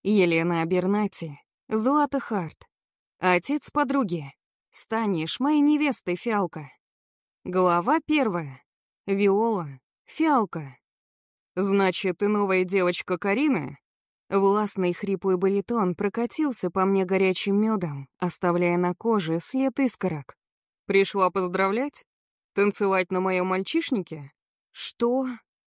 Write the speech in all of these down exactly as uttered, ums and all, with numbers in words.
Елена Абернати, Злата Харт. Отец подруги. Станешь моей невестой, Фиалка. Глава первая. Виола. Фиалка. Значит, ты новая девочка Карины? Властный хриплый баритон прокатился по мне горячим медом, оставляя на коже след искорок. Пришла поздравлять? Танцевать на моем мальчишнике? Что?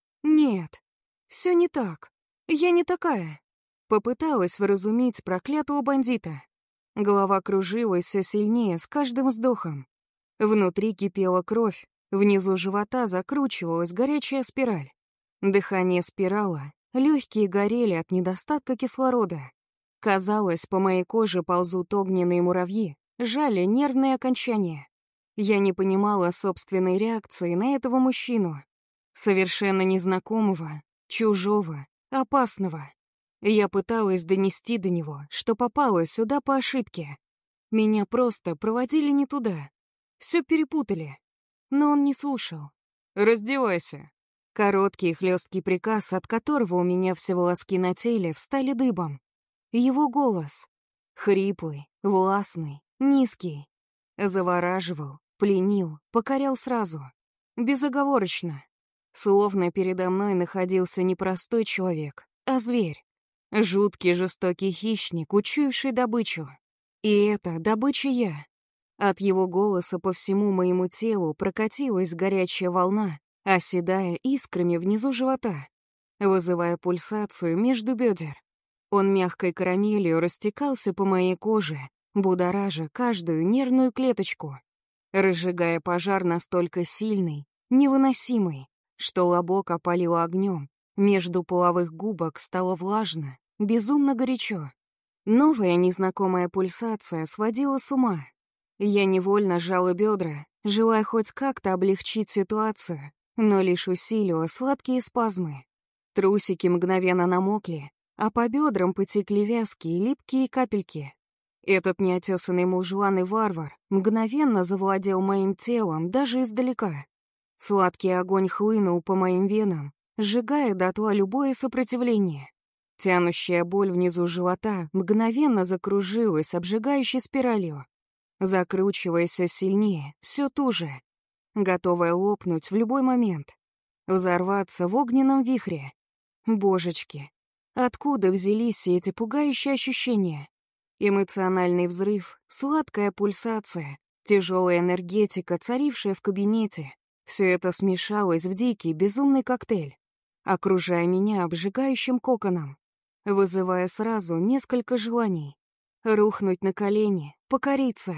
Нет, все не так. Я не такая. Попыталась вразумить проклятого бандита. Голова кружилась все сильнее с каждым вздохом. Внутри кипела кровь, внизу живота закручивалась горячая спираль. Дыхание спирало, легкие горели от недостатка кислорода. Казалось, по моей коже ползут огненные муравьи, жали нервные окончания. Я не понимала собственной реакции на этого мужчину. Совершенно незнакомого, чужого, опасного. Я пыталась донести до него, что попала сюда по ошибке. Меня просто проводили не туда. Все перепутали. Но он не слушал. «Раздевайся». Короткий хлесткий приказ, от которого у меня все волоски на теле встали дыбом. Его голос. Хриплый, властный, низкий. Завораживал, пленил, покорял сразу. Безоговорочно. Словно передо мной находился не простой человек, а зверь. Жуткий жестокий хищник, учуявший добычу. И это добыча я. От его голоса по всему моему телу прокатилась горячая волна, оседая искрами внизу живота, вызывая пульсацию между бедер. Он мягкой карамелью растекался по моей коже, будоража каждую нервную клеточку, разжигая пожар настолько сильный, невыносимый, что лобок опалило огнем, между половых губок стало влажно, безумно горячо. Новая незнакомая пульсация сводила с ума. Я невольно сжала бедра, желая хоть как-то облегчить ситуацию, но лишь усилила сладкие спазмы. Трусики мгновенно намокли, а по бедрам потекли вязкие липкие капельки. Этот неотесанный мужлан и варвар мгновенно завладел моим телом даже издалека. Сладкий огонь хлынул по моим венам, сжигая дотла любое сопротивление. Тянущая боль внизу живота мгновенно закружилась обжигающей спиралью, закручиваясь все сильнее, все туже, готовая лопнуть в любой момент, взорваться в огненном вихре. Божечки, откуда взялись все эти пугающие ощущения? Эмоциональный взрыв, сладкая пульсация, тяжелая энергетика, царившая в кабинете — все это смешалось в дикий, безумный коктейль, окружая меня обжигающим коконом, вызывая сразу несколько желаний. Рухнуть на колени, покориться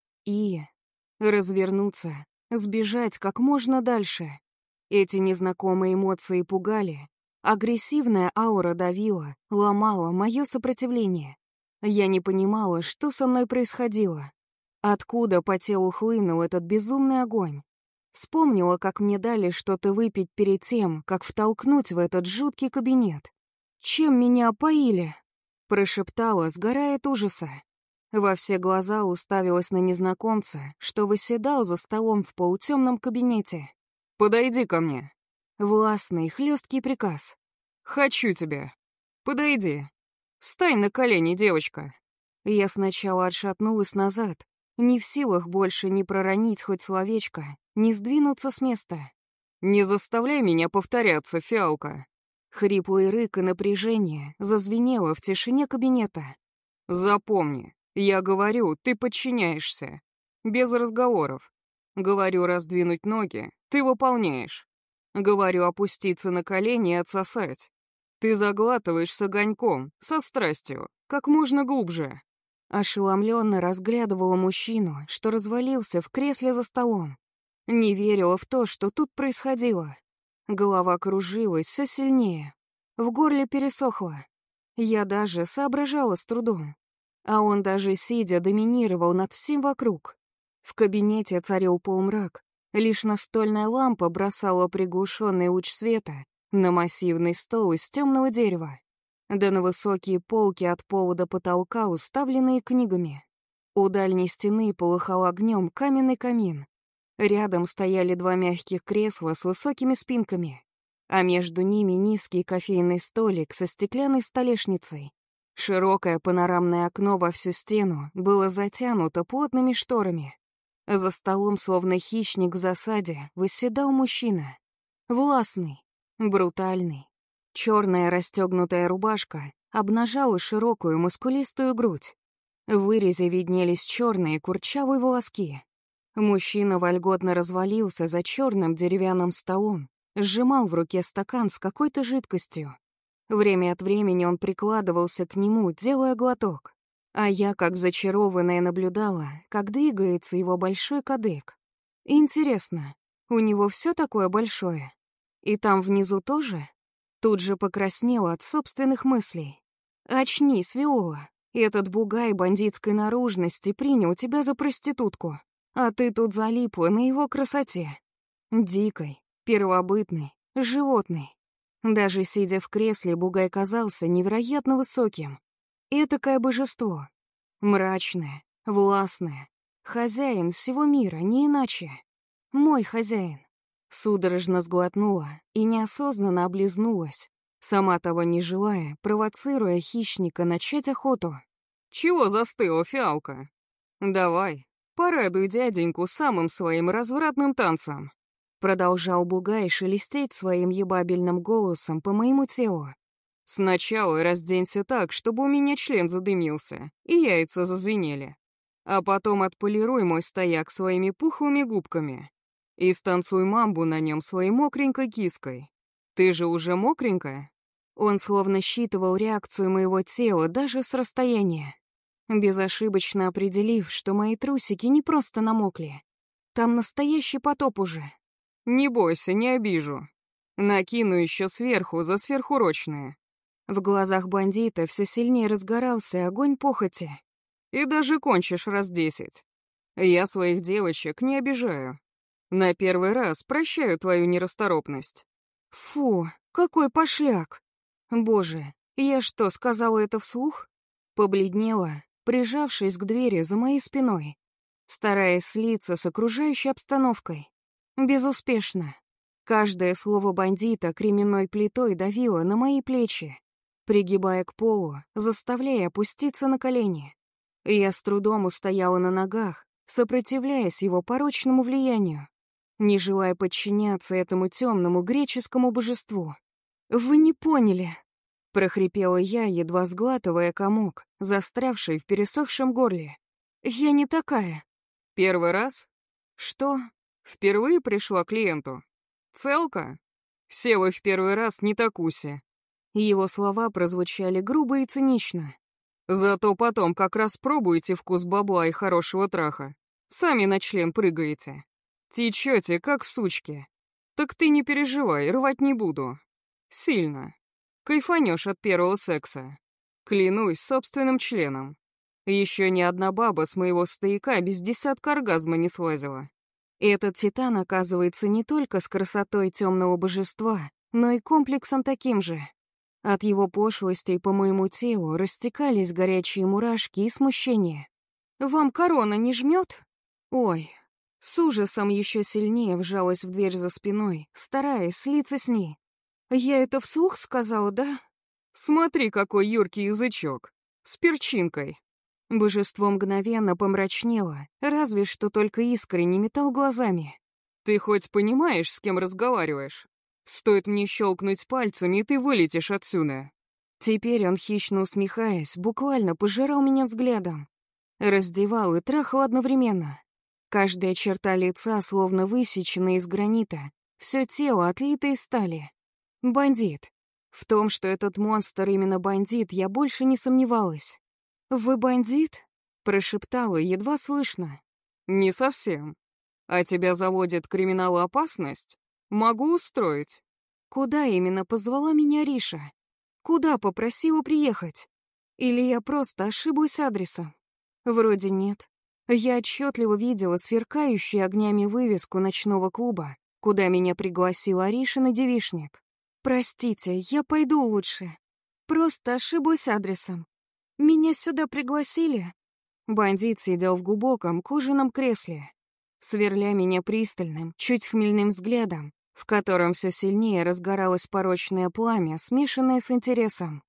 и развернуться, сбежать как можно дальше. Эти незнакомые эмоции пугали, агрессивная аура давила, ломала мое сопротивление. Я не понимала, что со мной происходило. Откуда по телу хлынул этот безумный огонь? Вспомнила, как мне дали что-то выпить перед тем, как втолкнуть в этот жуткий кабинет. Чем меня опоили? Прошептала, сгорая от ужаса. Во все глаза уставилась на незнакомца, что восседал за столом в полутемном кабинете. «Подойди ко мне». Властный, хлесткий приказ. «Хочу тебя. Подойди. Встань на колени, девочка». Я сначала отшатнулась назад, не в силах больше ни проронить хоть словечко, ни сдвинуться с места. «Не заставляй меня повторяться, Фиалка». Хриплый рык и напряжение зазвенело в тишине кабинета. «Запомни, я говорю, ты подчиняешься. Без разговоров. Говорю раздвинуть ноги, ты выполняешь. Говорю опуститься на колени и отсосать. Ты заглатываешь с огоньком, со страстью, как можно глубже». Ошеломленно разглядывала мужчину, что развалился в кресле за столом. Не верила в то, что тут происходило. Голова кружилась все сильнее. В горле пересохло. Я даже соображала с трудом. А он даже сидя доминировал над всем вокруг. В кабинете царил полумрак. Лишь настольная лампа бросала приглушенный луч света на массивный стол из темного дерева, да на высокие полки от пола до потолка, уставленные книгами. У дальней стены полыхал огнем каменный камин. Рядом стояли два мягких кресла с высокими спинками, а между ними низкий кофейный столик со стеклянной столешницей. Широкое панорамное окно во всю стену было затянуто плотными шторами. За столом, словно хищник в засаде, восседал мужчина. Властный, брутальный. Черная расстегнутая рубашка обнажала широкую мускулистую грудь. В вырезе виднелись черные курчавые волоски. Мужчина вольготно развалился за черным деревянным столом, сжимал в руке стакан с какой-то жидкостью. Время от времени он прикладывался к нему, делая глоток. А я, как зачарованная, наблюдала, как двигается его большой кадык. Интересно, у него все такое большое? И там внизу тоже? Тут же покраснела от собственных мыслей. Очнись, Виола. Этот бугай бандитской наружности принял тебя за проститутку, а ты тут залипла на его красоте. Дикой, первобытной, животной. Даже сидя в кресле, бугай казался невероятно высоким. Этакое божество. Мрачное, властное. Хозяин всего мира, не иначе. Мой хозяин. Судорожно сглотнула и неосознанно облизнулась, сама того не желая, провоцируя хищника начать охоту. «Чего застыла, фиалка? Давай, порадуй дяденьку самым своим развратным танцем». Продолжал бугай шелестеть своим ебабельным голосом по моему телу. «Сначала разденься так, чтобы у меня член задымился и яйца зазвенели. А потом отполируй мой стояк своими пухлыми губками и станцуй мамбу на нем своей мокренькой киской. Ты же уже мокренькая?» Он словно считывал реакцию моего тела даже с расстояния, безошибочно определив, что мои трусики не просто намокли. Там настоящий потоп уже. «Не бойся, не обижу. Накину еще сверху за сверхурочные». В глазах бандита все сильнее разгорался огонь похоти. «И даже кончишь раз десять. Я своих девочек не обижаю. На первый раз прощаю твою нерасторопность». Фу, какой пошляк. Боже, я что, сказала это вслух? Побледнела, прижавшись к двери за моей спиной, стараясь слиться с окружающей обстановкой. Безуспешно. Каждое слово бандита кременной плитой давило на мои плечи, пригибая к полу, заставляя опуститься на колени. Я с трудом устояла на ногах, сопротивляясь его порочному влиянию, не желая подчиняться этому темному греческому божеству. «Вы не поняли», — прохрипела я, едва сглатывая комок, застрявший в пересохшем горле. «Я не такая». «Первый раз? Что? Впервые пришла к клиенту? Целка? Все вы в первый раз не такуси». Его слова прозвучали грубо и цинично. «Зато потом как раз пробуете вкус бабла и хорошего траха. Сами на член прыгаете. Течете, как сучки. Так ты не переживай, рвать не буду. Сильно. Кайфанешь от первого секса. Клянусь собственным членом. Еще ни одна баба с моего стояка без десятка оргазма не слазила». Этот титан оказывается не только с красотой темного божества, но и комплексом таким же. От его пошлостей по моему телу растекались горячие мурашки и смущение. «Вам корона не жмет?» «Ой». С ужасом еще сильнее вжалась в дверь за спиной, стараясь слиться с ней. «Я это вслух сказала, да?» «Смотри, какой юркий язычок. С перчинкой». Божество мгновенно помрачнело, разве что только искренне метал глазами. «Ты хоть понимаешь, с кем разговариваешь? Стоит мне щелкнуть пальцами, и ты вылетишь отсюда». Теперь он, хищно усмехаясь, буквально пожирал меня взглядом. Раздевал и трахал одновременно. Каждая черта лица словно высечена из гранита, все тело отлито из стали. Бандит. В том, что этот монстр именно бандит, я больше не сомневалась. «Вы бандит?» — прошептала, едва слышно. «Не совсем. А тебя заводит криминал-опасность? Могу устроить». Куда именно позвала меня Риша? Куда попросила приехать? Или я просто ошиблась адресом? Вроде нет. Я отчетливо видела сверкающую огнями вывеску ночного клуба, куда меня пригласил Аришин и девичник. «Простите, я пойду лучше. Просто ошиблась адресом. Меня сюда пригласили?» Бандит сидел в глубоком кожаном кресле, сверля меня пристальным, чуть хмельным взглядом, в котором все сильнее разгоралось порочное пламя, смешанное с интересом.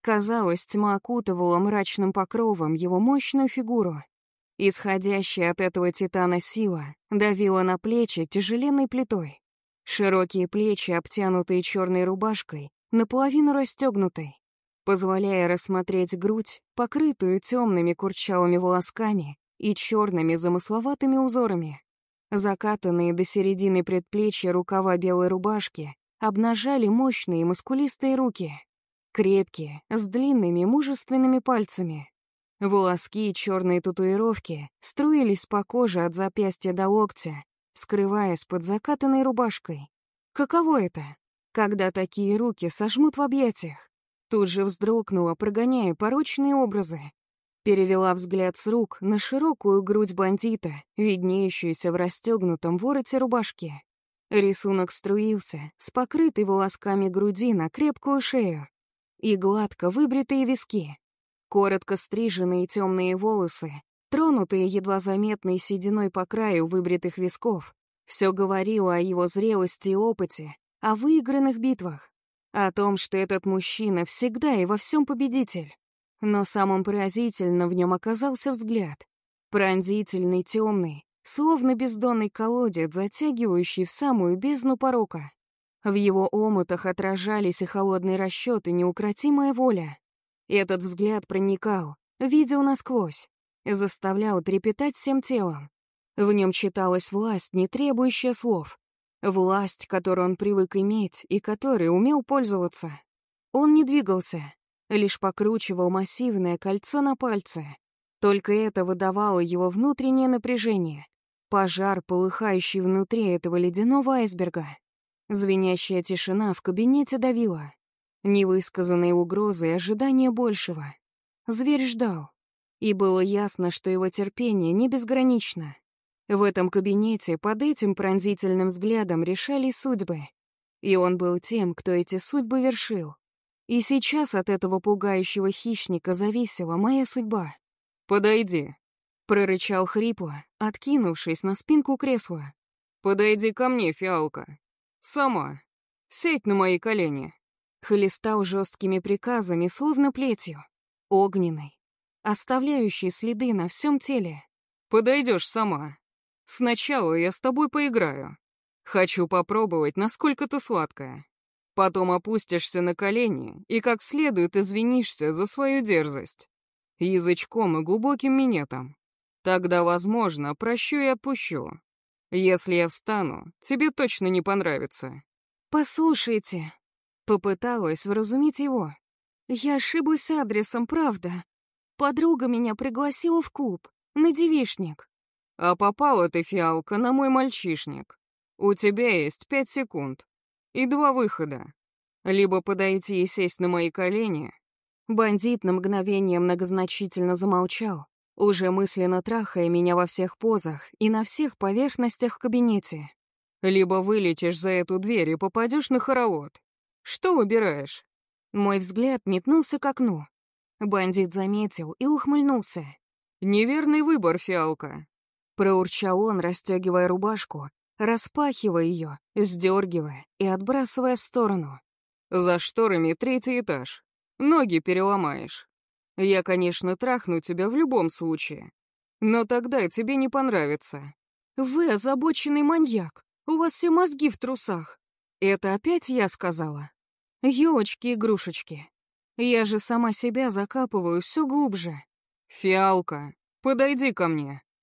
Казалось, тьма окутывала мрачным покровом его мощную фигуру. Исходящая от этого титана сила давила на плечи тяжеленной плитой. Широкие плечи, обтянутые черной рубашкой, наполовину расстегнутой, позволяя рассмотреть грудь, покрытую темными курчавыми волосками и черными замысловатыми узорами. Закатанные до середины предплечья рукава белой рубашки обнажали мощные мускулистые руки, крепкие, с длинными мужественными пальцами. Волоски и черные татуировки струились по коже от запястья до локтя, скрываясь под закатанной рубашкой. Каково это, когда такие руки сожмут в объятиях? Тут же вздрогнула, прогоняя порочные образы. Перевела взгляд с рук на широкую грудь бандита, виднеющуюся в расстегнутом вороте рубашки. Рисунок струился с покрытой волосками груди на крепкую шею и гладко выбритые виски. Коротко стриженные темные волосы, тронутые едва заметной сединой по краю выбритых висков, все говорило о его зрелости и опыте, о выигранных битвах, о том, что этот мужчина всегда и во всем победитель. Но самым поразительным в нем оказался взгляд. Пронзительный, темный, словно бездонный колодец, затягивающий в самую бездну порока. В его омутах отражались и холодный расчет, и неукротимая воля. Этот взгляд проникал, видел насквозь, заставлял трепетать всем телом. В нем читалась власть, не требующая слов. Власть, которую он привык иметь и которой умел пользоваться. Он не двигался, лишь покручивал массивное кольцо на пальце. Только это выдавало его внутреннее напряжение. Пожар, полыхающий внутри этого ледяного айсберга. Звенящая тишина в кабинете давила. Невысказанные угрозы и ожидания большего. Зверь ждал. И было ясно, что его терпение не безгранично. В этом кабинете под этим пронзительным взглядом решались судьбы. И он был тем, кто эти судьбы вершил. И сейчас от этого пугающего хищника зависела моя судьба. «Подойди», — прорычал хрипло, откинувшись на спинку кресла. «Подойди ко мне, фиалка. Сама. Сядь на мои колени». Хлестал жесткими приказами, словно плетью, огненной, оставляющей следы на всем теле. «Подойдешь сама. Сначала я с тобой поиграю. Хочу попробовать, насколько ты сладкая. Потом опустишься на колени и как следует извинишься за свою дерзость. Язычком и глубоким минетом. Тогда, возможно, прощу и отпущу. Если я встану, тебе точно не понравится». «Послушайте», — попыталась вразумить его. «Я ошиблась адресом, правда. Подруга меня пригласила в клуб, на девичник». «А попала ты, фиалка, на мой мальчишник. У тебя есть пять секунд и два выхода. Либо подойти и сесть на мои колени». Бандит на мгновение многозначительно замолчал, уже мысленно трахая меня во всех позах и на всех поверхностях в кабинете. «Либо вылетишь за эту дверь и попадешь на хоровод. Что выбираешь?» Мой взгляд метнулся к окну. Бандит заметил и ухмыльнулся. «Неверный выбор, фиалка», — проурчал он, расстегивая рубашку, распахивая ее, сдергивая и отбрасывая в сторону. «За шторами третий этаж. Ноги переломаешь. Я, конечно, трахну тебя в любом случае, но тогда тебе не понравится». «Вы озабоченный маньяк. У вас все мозги в трусах». «Это опять я сказала?» «Ёлочки-игрушечки. Я же сама себя закапываю все глубже». «Фиалка, подойди ко мне».